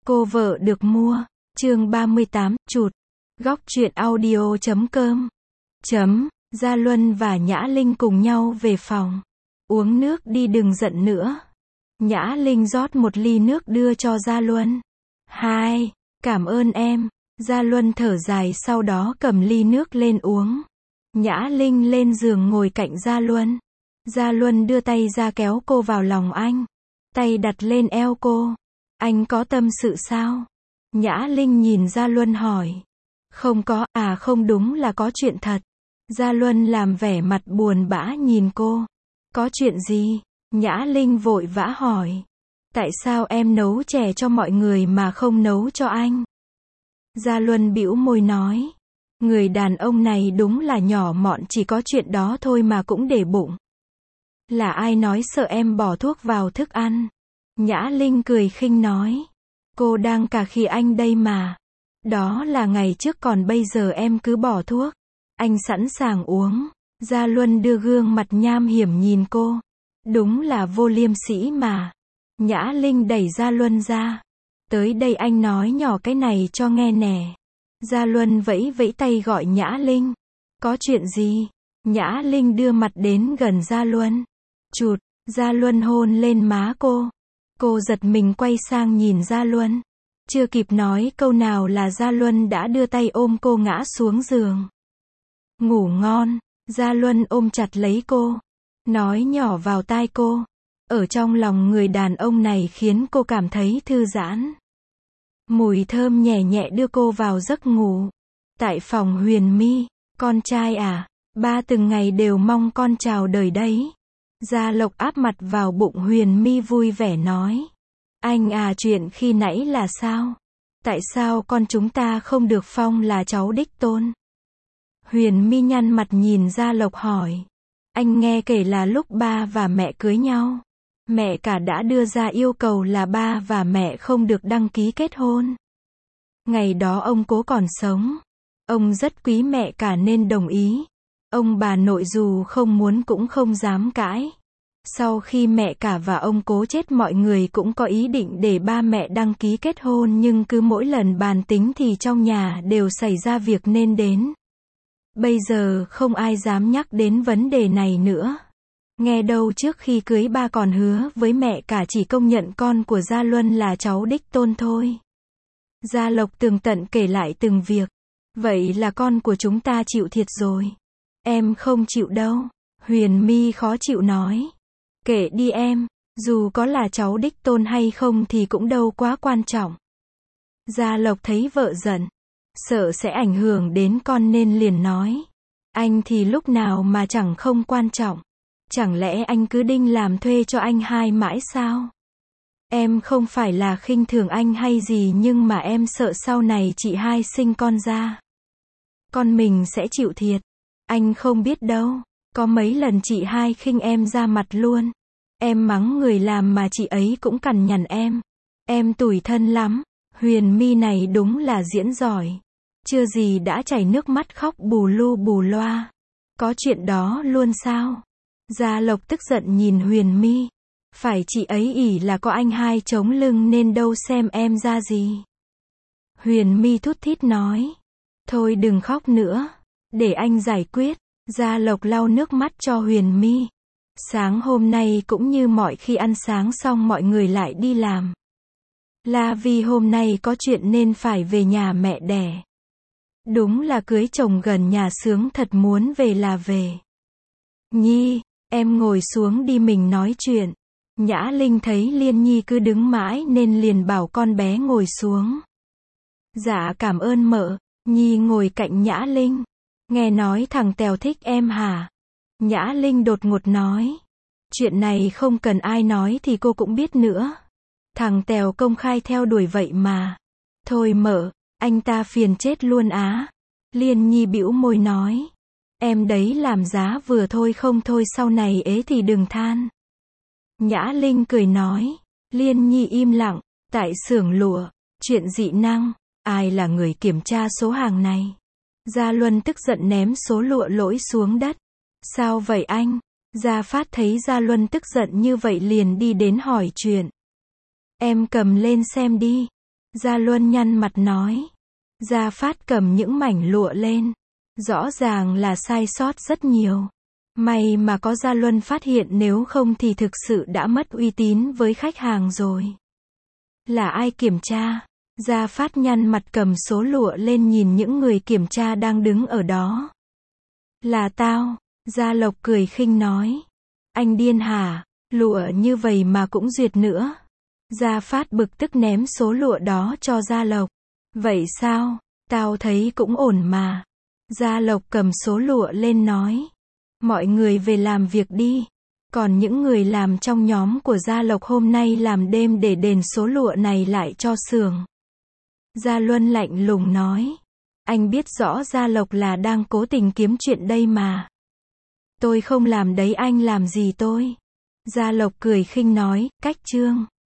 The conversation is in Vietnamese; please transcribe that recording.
Cô vợ được mua. Chương 38, chụt. Góc truyện audio.com. Gia Luân và Nhã Linh cùng nhau về phòng. Uống nước đi, đừng giận nữa. Nhã Linh rót một ly nước đưa cho Gia Luân. Hai, cảm ơn em. Gia Luân thở dài, sau đó cầm ly nước lên uống. Nhã Linh lên giường ngồi cạnh Gia Luân. Gia Luân đưa tay ra kéo cô vào lòng anh. Tay đặt lên eo cô. Anh có tâm sự sao? Nhã Linh nhìn Gia Luân hỏi. Không có, không, đúng là có chuyện thật. Gia Luân làm vẻ mặt buồn bã nhìn cô. Có chuyện gì? Nhã Linh vội vã hỏi. Tại sao em nấu chè cho mọi người mà không nấu cho anh? Gia Luân bĩu môi nói. Người đàn ông này đúng là nhỏ mọn, chỉ có chuyện đó thôi mà cũng để bụng. Là ai nói sợ em bỏ thuốc vào thức ăn? Nhã Linh cười khinh nói. Cô đang cà khịa anh đây mà. Đó là ngày trước, còn bây giờ em cứ bỏ thuốc. Anh sẵn sàng uống. Gia Luân đưa gương mặt nham hiểm nhìn cô. Đúng là vô liêm sỉ mà. Nhã Linh đẩy Gia Luân ra. Tới đây anh nói nhỏ cái này cho nghe nè. Gia Luân vẫy vẫy tay gọi Nhã Linh. Có chuyện gì? Nhã Linh đưa mặt đến gần Gia Luân. Chụt. Gia Luân hôn lên má cô. Cô giật mình quay sang nhìn Gia Luân. Chưa kịp nói câu nào là Gia Luân đã đưa tay ôm cô ngã xuống giường. Ngủ ngon. Gia Luân ôm chặt lấy cô. Nói nhỏ vào tai cô. Ở trong lòng người đàn ông này khiến cô cảm thấy thư giãn. Mùi thơm nhẹ nhẹ đưa cô vào giấc ngủ. Tại phòng Huyền My. Con trai à? Ba từng ngày đều mong con chào đời đấy. Gia Lộc áp mặt vào bụng Huyền My vui vẻ nói. Anh à, chuyện khi nãy là sao? Tại sao con chúng ta không được phong là cháu đích tôn? Huyền My nhăn mặt nhìn Gia Lộc hỏi. Anh nghe kể là lúc ba và mẹ cưới nhau, mẹ cả đã đưa ra yêu cầu là ba và mẹ không được đăng ký kết hôn. Ngày đó ông cố còn sống. Ông rất quý mẹ cả nên đồng ý. Ông bà nội dù không muốn cũng không dám cãi. Sau khi mẹ cả và ông cố chết, mọi người cũng có ý định để ba mẹ đăng ký kết hôn, nhưng cứ mỗi lần bàn tính thì trong nhà đều xảy ra việc nên đến. Bây giờ không ai dám nhắc đến vấn đề này nữa. Nghe đâu trước khi cưới ba còn hứa với mẹ cả chỉ công nhận con của Gia Luân là cháu đích tôn thôi. Gia Lộc tường tận kể lại từng việc. Vậy là con của chúng ta chịu thiệt rồi. Em không chịu đâu. Huyền My khó chịu nói. Kệ đi em, dù có là cháu đích tôn hay không thì cũng đâu quá quan trọng. Gia Lộc thấy vợ giận, sợ sẽ ảnh hưởng đến con nên liền nói. Anh thì lúc nào mà chẳng không quan trọng. Chẳng lẽ anh cứ đinh làm thuê cho anh hai mãi sao? Em không phải là khinh thường anh hay gì, nhưng mà em sợ sau này chị hai sinh con ra, con mình sẽ chịu thiệt. Anh không biết đâu, có mấy lần chị hai khinh em ra mặt luôn. Em mắng người làm mà chị ấy cũng cằn nhằn em. Em tủi thân lắm. Huyền My này đúng là diễn giỏi. Chưa gì đã chảy nước mắt khóc bù lu bù loa. Có chuyện đó luôn sao? Gia Lộc tức giận nhìn Huyền My. Phải chị ấy ỷ là có anh hai chống lưng nên đâu xem em ra gì. Huyền My thút thít nói. Thôi đừng khóc nữa. Để anh giải quyết. Gia Lộc lau nước mắt cho Huyền My. Sáng hôm nay cũng như mọi khi, ăn sáng xong mọi người lại đi làm. Là vì hôm nay có chuyện nên phải về nhà mẹ đẻ. Đúng là cưới chồng gần nhà sướng thật, muốn về là về. Nhi, em ngồi xuống đi mình nói chuyện. Nhã Linh thấy Liên Nhi cứ đứng mãi nên liền bảo con bé ngồi xuống. Dạ cảm ơn mợ. Nhi ngồi cạnh Nhã Linh. Nghe nói thằng Tèo thích em hả? Nhã Linh đột ngột nói. Chuyện này không cần ai nói thì cô cũng biết nữa. Thằng Tèo công khai theo đuổi vậy mà. Thôi mợ, anh ta phiền chết luôn á. Liên Nhi bĩu môi nói. Em đấy làm giá vừa thôi, không thôi sau này ế thì đừng than. Nhã Linh cười nói. Liên Nhi im lặng. Tại xưởng lụa, chuyện dị năng, ai là người kiểm tra số hàng này? Gia Luân tức giận ném số lụa lỗi xuống đất. Sao vậy anh? Gia Phát thấy Gia Luân tức giận như vậy liền đi đến hỏi chuyện. Em cầm lên xem đi. Gia Luân nhăn mặt nói. Gia Phát cầm những mảnh lụa lên. Rõ ràng là sai sót rất nhiều. May mà có Gia Luân phát hiện, nếu không thì thực sự đã mất uy tín với khách hàng rồi. Là ai kiểm tra? Gia Phát nhăn mặt cầm số lụa lên nhìn những người kiểm tra đang đứng ở đó. Là tao. Gia Lộc cười khinh nói. Anh điên hả? Lụa như vậy mà cũng duyệt nữa. Gia Phát bực tức ném số lụa đó cho Gia Lộc. Vậy sao? Tao thấy cũng ổn mà. Gia Lộc cầm số lụa lên nói. Mọi người về làm việc đi. Còn những người làm trong nhóm của Gia Lộc hôm nay làm đêm để đền số lụa này lại cho xưởng. Gia Luân lạnh lùng nói. Anh biết rõ Gia Lộc là đang cố tình kiếm chuyện đây mà. Tôi không làm đấy, anh làm gì tôi? Gia Lộc cười khinh nói, cách Trương.